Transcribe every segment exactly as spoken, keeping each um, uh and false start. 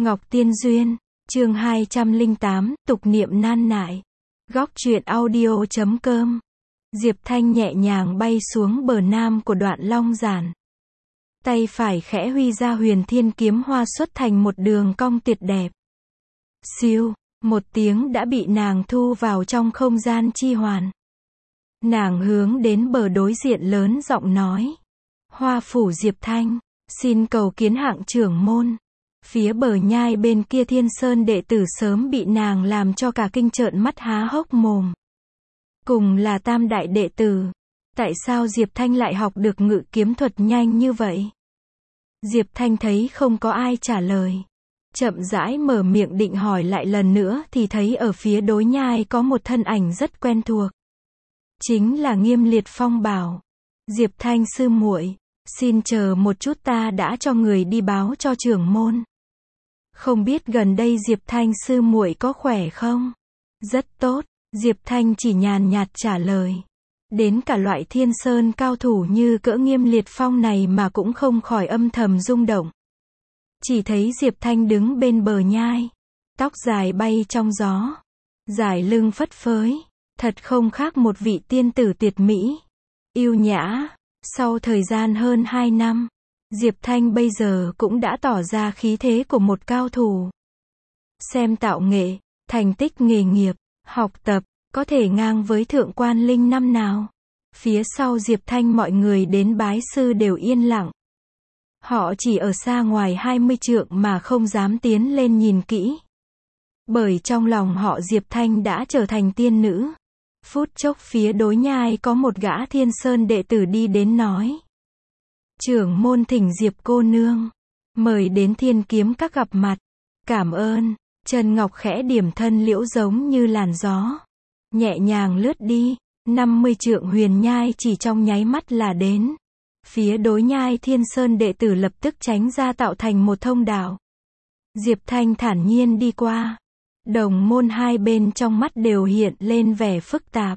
Ngọc Tiên Duyên, chương hai trăm lẻ tám, tục niệm nan nại. Góc truyện audio chấm com. Diệp Thanh nhẹ nhàng bay xuống bờ nam của đoạn long giản. Tay phải khẽ huy ra huyền thiên kiếm hoa xuất thành một đường cong tuyệt đẹp. Siêu, một tiếng đã bị nàng thu vào trong không gian chi hoàn. Nàng hướng đến bờ đối diện lớn giọng nói. Hoa phủ Diệp Thanh, xin cầu kiến hạng trưởng môn. Phía bờ nhai bên kia Thiên Sơn đệ tử sớm bị nàng làm cho cả kinh trợn mắt há hốc mồm. Cùng là tam đại đệ tử. Tại sao Diệp Thanh lại học được ngự kiếm thuật nhanh như vậy? Diệp Thanh thấy không có ai trả lời. Chậm rãi mở miệng định hỏi lại lần nữa thì thấy ở phía đối nhai có một thân ảnh rất quen thuộc. Chính là Nghiêm Liệt Phong bảo. Diệp Thanh sư muội, xin chờ một chút, ta đã cho người đi báo cho trưởng môn. Không biết gần đây Diệp Thanh sư muội có khỏe không? Rất tốt, Diệp Thanh chỉ nhàn nhạt trả lời. Đến cả loại Thiên Sơn cao thủ như cỡ Nghiêm Liệt Phong này mà cũng không khỏi âm thầm rung động. Chỉ thấy Diệp Thanh đứng bên bờ nhai, tóc dài bay trong gió, dải lưng phất phới, thật không khác một vị tiên tử tuyệt mỹ, yêu nhã. Sau thời gian hơn hai năm, Diệp Thanh bây giờ cũng đã tỏ ra khí thế của một cao thủ. Xem tạo nghệ, thành tích nghề nghiệp, học tập, có thể ngang với thượng quan linh năm nào. Phía sau Diệp Thanh mọi người đến bái sư đều yên lặng. Họ chỉ ở xa ngoài hai mươi trượng mà không dám tiến lên nhìn kỹ. Bởi trong lòng họ Diệp Thanh đã trở thành tiên nữ. Phút chốc phía đối nhai có một gã Thiên Sơn đệ tử đi đến nói. Trưởng môn thỉnh Diệp cô nương, mời đến Thiên Kiếm Các gặp mặt. Cảm ơn. Trần Ngọc khẽ điểm thân liễu giống như làn gió. Nhẹ nhàng lướt đi, năm mươi trượng huyền nhai chỉ trong nháy mắt là đến. Phía đối nhai Thiên Sơn đệ tử lập tức tránh ra tạo thành một thông đạo. Diệp Thanh thản nhiên đi qua. Đồng môn hai bên trong mắt đều hiện lên vẻ phức tạp.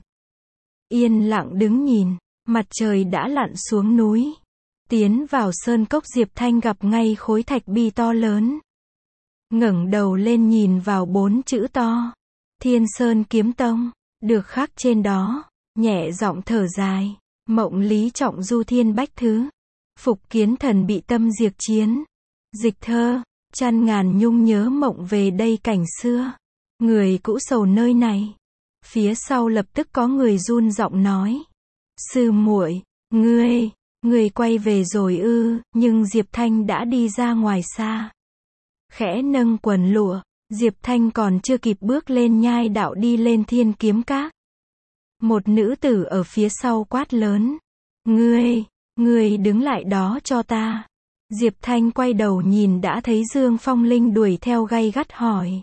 Yên lặng đứng nhìn, mặt trời đã lặn xuống núi. Tiến vào sơn cốc, Diệp Thanh gặp ngay khối thạch bi to lớn. Ngẩng đầu lên nhìn vào bốn chữ to. Thiên Sơn Kiếm Tông, được khắc trên đó, nhẹ giọng thở dài. Mộng lý trọng du thiên bách thứ. Phục kiến thần bị tâm diệt chiến. Dịch thơ, chăn ngàn nhung nhớ mộng về đây cảnh xưa. Người cũ sầu nơi này. Phía sau lập tức có người run giọng nói. Sư muội, ngươi, ngươi quay về rồi ư? Nhưng Diệp Thanh đã đi ra ngoài xa. Khẽ nâng quần lụa, Diệp Thanh còn chưa kịp bước lên nhai đạo đi lên Thiên Kiếm Các. Một nữ tử ở phía sau quát lớn. Ngươi, ngươi đứng lại đó cho ta. Diệp Thanh quay đầu nhìn đã thấy Dương Phong Linh đuổi theo gay gắt hỏi.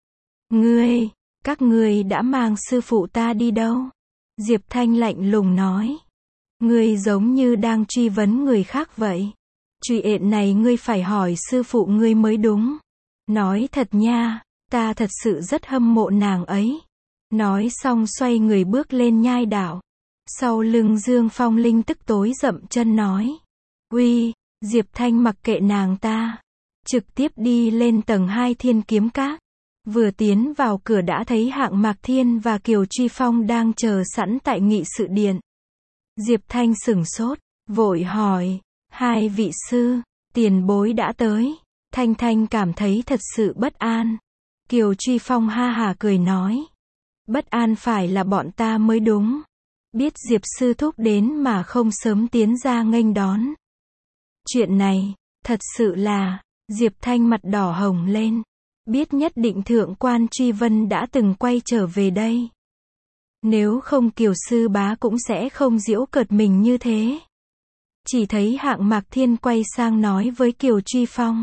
Ngươi, các ngươi đã mang sư phụ ta đi đâu? Diệp Thanh lạnh lùng nói. Ngươi giống như đang truy vấn người khác vậy. Chuyện này ngươi phải hỏi sư phụ ngươi mới đúng. Nói thật nha, ta thật sự rất hâm mộ nàng ấy. Nói xong xoay người bước lên nhai đạo. Sau lưng Dương Phong Linh tức tối dậm chân nói. Uy, Diệp Thanh mặc kệ nàng ta. Trực tiếp đi lên tầng hai Thiên Kiếm Các. Vừa tiến vào cửa đã thấy Hạng Mạc Thiên và Kiều Truy Phong đang chờ sẵn tại nghị sự điện. Diệp Thanh sửng sốt, vội hỏi. Hai vị sư, tiền bối đã tới. Thanh Thanh cảm thấy thật sự bất an. Kiều Truy Phong ha hả cười nói. Bất an phải là bọn ta mới đúng. Biết Diệp sư thúc đến mà không sớm tiến ra nghênh đón. Chuyện này, thật sự là, Diệp Thanh mặt đỏ hồng lên. Biết nhất định thượng quan Truy Vân đã từng quay trở về đây. Nếu không Kiều sư bá cũng sẽ không giễu cợt mình như thế. Chỉ thấy Hạng Mạc Thiên quay sang nói với Kiều Truy Phong.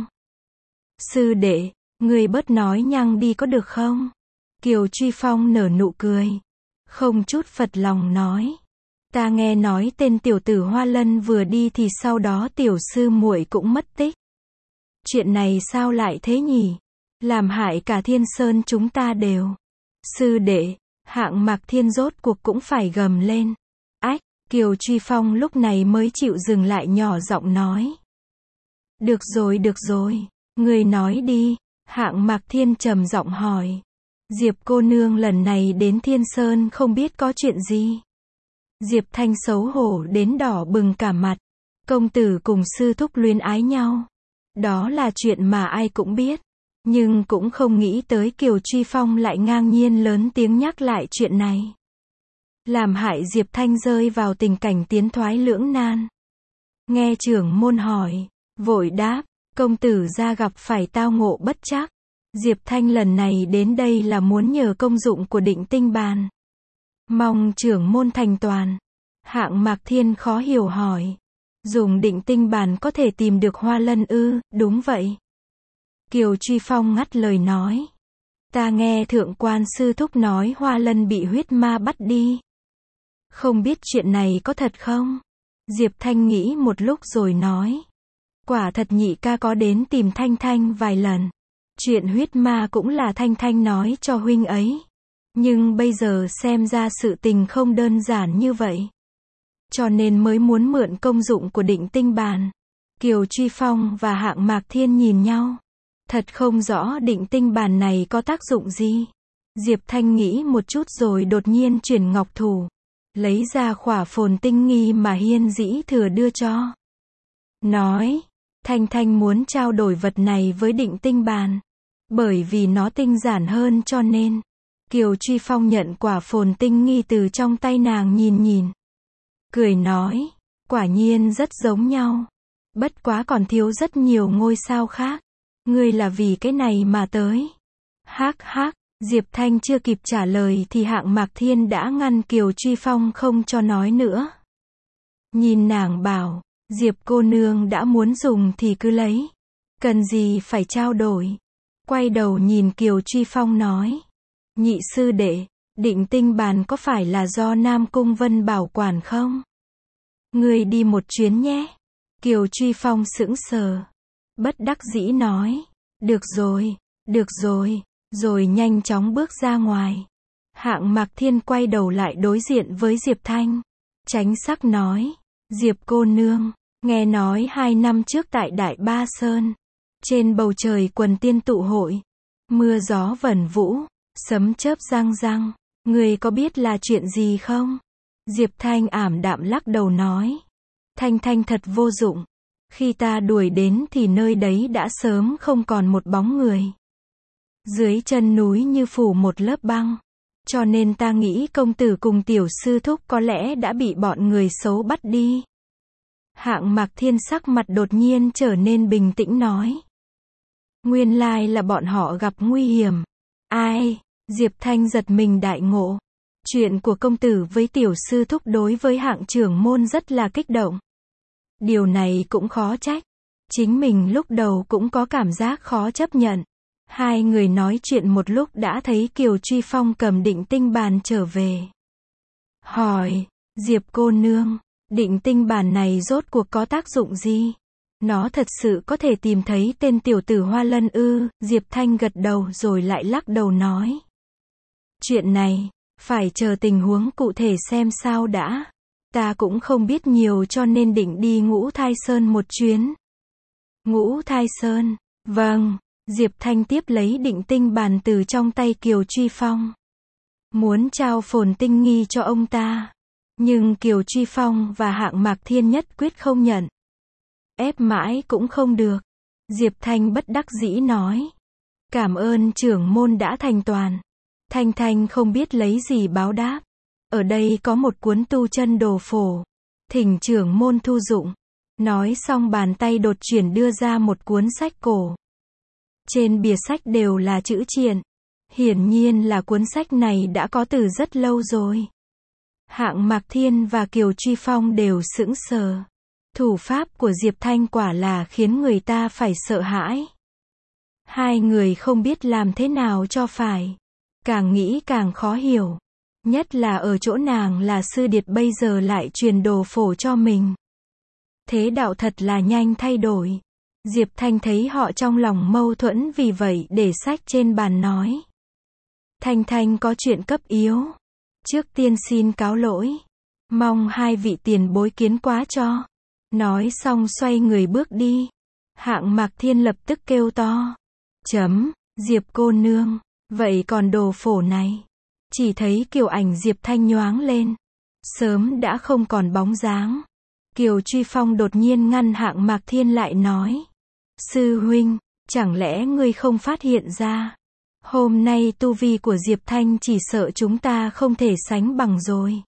Sư đệ, người bớt nói nhăng đi có được không? Kiều Truy Phong nở nụ cười. Không chút phật lòng nói. Ta nghe nói tên tiểu tử Hoa Lân vừa đi thì sau đó tiểu sư muội cũng mất tích. Chuyện này sao lại thế nhỉ? Làm hại cả Thiên Sơn chúng ta đều. Sư đệ, Hạng Mạc Thiên rốt cuộc cũng phải gầm lên. Ách, Kiều Truy Phong lúc này mới chịu dừng lại nhỏ giọng nói. Được rồi được rồi, người nói đi. Hạng Mạc Thiên trầm giọng hỏi. Diệp cô nương lần này đến Thiên Sơn không biết có chuyện gì. Diệp Thanh xấu hổ đến đỏ bừng cả mặt. Công tử cùng sư thúc luyến ái nhau. Đó là chuyện mà ai cũng biết. Nhưng cũng không nghĩ tới Kiều Truy Phong lại ngang nhiên lớn tiếng nhắc lại chuyện này. Làm hại Diệp Thanh rơi vào tình cảnh tiến thoái lưỡng nan. Nghe trưởng môn hỏi, vội đáp, công tử ra gặp phải tao ngộ bất trắc. Diệp Thanh lần này đến đây là muốn nhờ công dụng của định tinh bàn. Mong trưởng môn thành toàn. Hạng Mạc Thiên khó hiểu hỏi. Dùng định tinh bàn có thể tìm được Hoa Lân ư? Đúng vậy. Kiều Truy Phong ngắt lời nói. Ta nghe thượng quan sư thúc nói Hoa Lân bị huyết ma bắt đi. Không biết chuyện này có thật không? Diệp Thanh nghĩ một lúc rồi nói. Quả thật nhị ca có đến tìm Thanh Thanh vài lần. Chuyện huyết ma cũng là Thanh Thanh nói cho huynh ấy. Nhưng bây giờ xem ra sự tình không đơn giản như vậy. Cho nên mới muốn mượn công dụng của định tinh bàn. Kiều Truy Phong và Hạng Mạc Thiên nhìn nhau. Thật không rõ định tinh bàn này có tác dụng gì. Diệp Thanh nghĩ một chút rồi đột nhiên chuyển ngọc thủ. Lấy ra khỏa phồn tinh nghi mà Hiên Dĩ Thừa đưa cho. Nói, Thanh Thanh muốn trao đổi vật này với định tinh bàn. Bởi vì nó tinh giản hơn cho nên. Kiều Truy Phong nhận quả phồn tinh nghi từ trong tay nàng nhìn nhìn. Cười nói, quả nhiên rất giống nhau. Bất quá còn thiếu rất nhiều ngôi sao khác. Ngươi là vì cái này mà tới. Hắc hắc, Diệp Thanh chưa kịp trả lời thì Hạng Mạc Thiên đã ngăn Kiều Truy Phong không cho nói nữa. Nhìn nàng bảo, Diệp cô nương đã muốn dùng thì cứ lấy. Cần gì phải trao đổi. Quay đầu nhìn Kiều Truy Phong nói. Nhị sư đệ, định tinh bàn có phải là do Nam Cung Vân bảo quản không? Ngươi đi một chuyến nhé. Kiều Truy Phong sững sờ. Bất đắc dĩ nói. Được rồi, được rồi, rồi nhanh chóng bước ra ngoài. Hạng Mạc Thiên quay đầu lại đối diện với Diệp Thanh. Tránh sắc nói. Diệp cô nương, nghe nói hai năm trước tại Đại Ba Sơn. Trên bầu trời quần tiên tụ hội. Mưa gió vẩn vũ, sấm chớp răng răng. Người có biết là chuyện gì không? Diệp Thanh ảm đạm lắc đầu nói. Thanh Thanh thật vô dụng. Khi ta đuổi đến thì nơi đấy đã sớm không còn một bóng người. Dưới chân núi như phủ một lớp băng. Cho nên ta nghĩ công tử cùng tiểu sư thúc có lẽ đã bị bọn người xấu bắt đi. Hạng Mạc Thiên sắc mặt đột nhiên trở nên bình tĩnh nói. Nguyên lai là bọn họ gặp nguy hiểm. Ai? Diệp Thanh giật mình đại ngộ. Chuyện của công tử với tiểu sư thúc đối với Hạng trưởng môn rất là kích động. Điều này cũng khó trách. Chính mình lúc đầu cũng có cảm giác khó chấp nhận. Hai người nói chuyện một lúc đã thấy Kiều Truy Phong cầm định tinh bàn trở về. Hỏi, Diệp cô nương, định tinh bàn này rốt cuộc có tác dụng gì? Nó thật sự có thể tìm thấy tên tiểu tử Hoa Lân ư? Diệp Thanh gật đầu rồi lại lắc đầu nói. Chuyện này, phải chờ tình huống cụ thể xem sao đã. Ta cũng không biết nhiều cho nên định đi Ngũ Thai Sơn một chuyến. Ngũ Thai Sơn, vâng. Diệp Thanh tiếp lấy định tinh bàn từ trong tay Kiều Truy Phong. Muốn trao phồn tinh nghi cho ông ta. Nhưng Kiều Truy Phong và Hạng Mạc Thiên nhất quyết không nhận. Ép mãi cũng không được. Diệp Thanh bất đắc dĩ nói. Cảm ơn trưởng môn đã thành toàn. Thanh Thanh không biết lấy gì báo đáp. Ở đây có một cuốn tu chân đồ phổ. Thỉnh trưởng môn thu dụng. Nói xong bàn tay đột chuyển đưa ra một cuốn sách cổ. Trên bìa sách đều là chữ triện. Hiển nhiên là cuốn sách này đã có từ rất lâu rồi. Hạng Mạc Thiên và Kiều Truy Phong đều sững sờ. Thủ pháp của Diệp Thanh quả là khiến người ta phải sợ hãi. Hai người không biết làm thế nào cho phải. Càng nghĩ càng khó hiểu. Nhất là ở chỗ nàng là sư điệt bây giờ lại truyền đồ phổ cho mình. Thế đạo thật là nhanh thay đổi. Diệp Thanh thấy họ trong lòng mâu thuẫn vì vậy để sách trên bàn nói. Thanh Thanh có chuyện cấp yếu. Trước tiên xin cáo lỗi. Mong hai vị tiền bối kiến quá cho. Nói xong xoay người bước đi. Hạng Mạc Thiên lập tức kêu to. Chấm, Diệp cô nương, vậy còn đồ phổ này? Chỉ thấy kiều ảnh Diệp Thanh nhoáng lên. Sớm đã không còn bóng dáng. Kiều Truy Phong đột nhiên ngăn Hạng Mạc Thiên lại nói. Sư huynh, chẳng lẽ ngươi không phát hiện ra? Hôm nay tu vi của Diệp Thanh chỉ sợ chúng ta không thể sánh bằng rồi.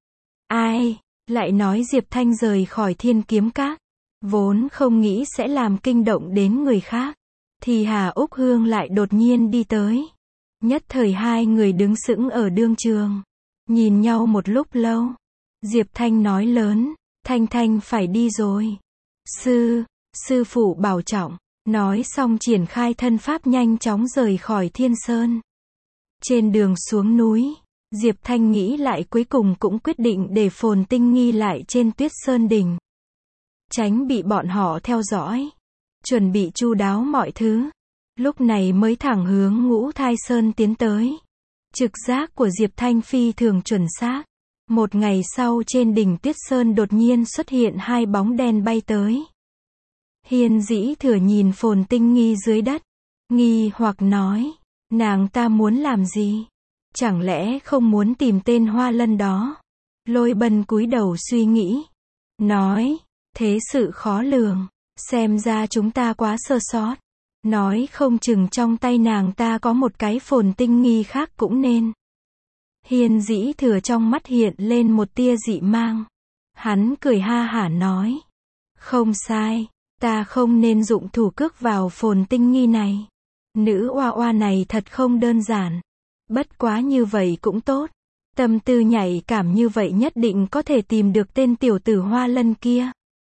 Ai, lại nói Diệp Thanh rời khỏi Thiên Kiếm Các. Vốn không nghĩ sẽ làm kinh động đến người khác. Thì Hà Úc Hương lại đột nhiên đi tới. Nhất thời hai người đứng sững ở đương trường. Nhìn nhau một lúc lâu. Diệp Thanh nói lớn. Thanh Thanh phải đi rồi. Sư, sư phụ bảo trọng. Nói xong triển khai thân pháp nhanh chóng rời khỏi Thiên Sơn. Trên đường xuống núi, Diệp Thanh nghĩ lại cuối cùng cũng quyết định để Phồn Tinh Nghi lại trên Tuyết Sơn đỉnh. Tránh bị bọn họ theo dõi. Chuẩn bị chu đáo mọi thứ. Lúc này mới thẳng hướng Ngũ Thai Sơn tiến tới. Trực giác của Diệp Thanh phi thường chuẩn xác. Một ngày sau trên đỉnh Tuyết Sơn đột nhiên xuất hiện hai bóng đen bay tới. Hiên Dĩ Thừa nhìn Phồn Tinh Nghi dưới đất. Nghi hoặc nói. Nàng ta muốn làm gì? Chẳng lẽ không muốn tìm tên Hoa Lân đó? Lôi Bân cúi đầu suy nghĩ. Nói. Thế sự khó lường. Xem ra chúng ta quá sơ sót. Nói không chừng trong tay nàng ta có một cái Phồn Tinh Nghi khác cũng nên. Hiên Dĩ Thừa trong mắt hiện lên một tia dị mang. Hắn cười ha hả nói. Không sai. Ta không nên dụng thủ cước vào Phồn Tinh Nghi này. Nữ oa oa này thật không đơn giản. Bất quá như vậy cũng tốt. Tâm tư nhạy cảm như vậy nhất định có thể tìm được tên tiểu tử Hoa Lân kia.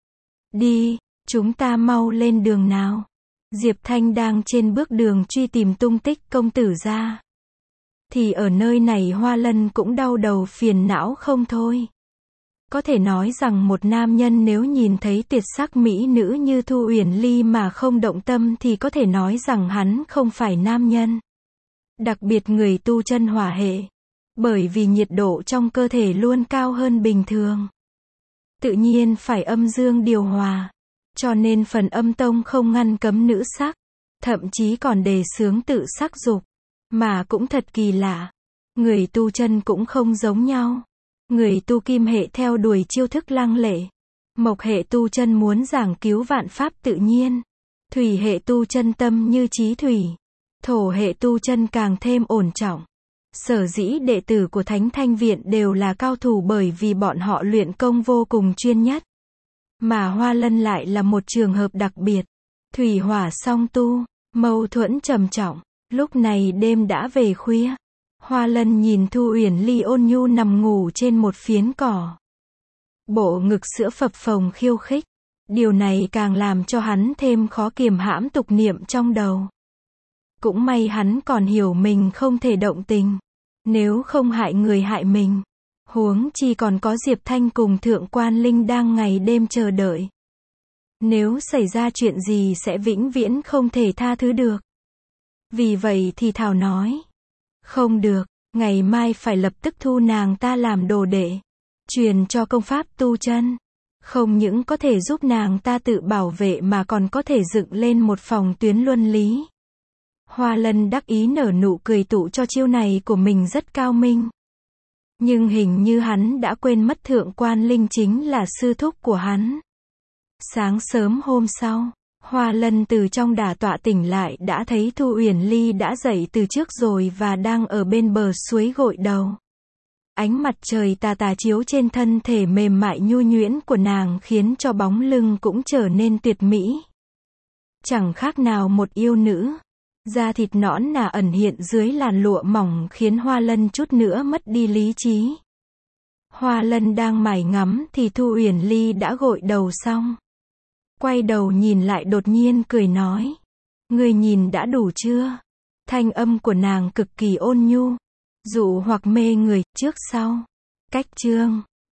Đi, chúng ta mau lên đường nào. Diệp Thanh đang trên bước đường truy tìm tung tích công tử ra. Thì ở nơi này Hoa Lân cũng đau đầu phiền não không thôi. Có thể nói rằng một nam nhân nếu nhìn thấy tuyệt sắc mỹ nữ như Thu Uyển Ly mà không động tâm thì có thể nói rằng hắn không phải nam nhân. Đặc biệt người tu chân hỏa hệ. Bởi vì nhiệt độ trong cơ thể luôn cao hơn bình thường. Tự nhiên phải âm dương điều hòa. Cho nên phần âm tông không ngăn cấm nữ sắc. Thậm chí còn đề xướng tự sắc dục. Mà cũng thật kỳ lạ. Người tu chân cũng không giống nhau. Người tu kim hệ theo đuổi chiêu thức lăng lệ. Mộc hệ tu chân muốn giảng cứu vạn pháp tự nhiên. Thủy hệ tu chân tâm như chí thủy. Thổ hệ tu chân càng thêm ổn trọng. Sở dĩ đệ tử của Thánh Thanh Viện đều là cao thủ bởi vì bọn họ luyện công vô cùng chuyên nhất. Mà Hoa Lân lại là một trường hợp đặc biệt. Thủy hỏa song tu, mâu thuẫn trầm trọng. Lúc này đêm đã về khuya. Hoa Lân nhìn Thu Uyển Ly ôn nhu nằm ngủ trên một phiến cỏ. Bộ ngực sữa phập phồng khiêu khích. Điều này càng làm cho hắn thêm khó kiềm hãm tục niệm trong đầu. Cũng may hắn còn hiểu mình không thể động tình. Nếu không hại người hại mình. Huống chi còn có Diệp Thanh cùng Thượng Quan Linh đang ngày đêm chờ đợi. Nếu xảy ra chuyện gì sẽ vĩnh viễn không thể tha thứ được. Vì vậy thì Thảo nói. Không được, ngày mai phải lập tức thu nàng ta làm đồ đệ. Truyền cho công pháp tu chân. Không những có thể giúp nàng ta tự bảo vệ mà còn có thể dựng lên một phòng tuyến luân lý. Hoa Lân đắc ý nở nụ cười tụ cho chiêu này của mình rất cao minh. Nhưng hình như hắn đã quên mất Thượng Quan Linh chính là sư thúc của hắn. Sáng sớm hôm sau, Hoa Lân từ trong đả tọa tỉnh lại đã thấy Thu Uyển Ly đã dậy từ trước rồi và đang ở bên bờ suối gội đầu. Ánh mặt trời tà tà chiếu trên thân thể mềm mại nhu nhuyễn của nàng khiến cho bóng lưng cũng trở nên tuyệt mỹ. Chẳng khác nào một yêu nữ. Da thịt nõn nà ẩn hiện dưới làn lụa mỏng khiến Hoa Lân chút nữa mất đi lý trí. Hoa Lân đang mải ngắm thì Thu Uyển Ly đã gội đầu xong. Quay đầu nhìn lại đột nhiên cười nói. Ngươi nhìn đã đủ chưa? Thanh âm của nàng cực kỳ ôn nhu. Dụ hoặc mê người, trước sau. Cách chương.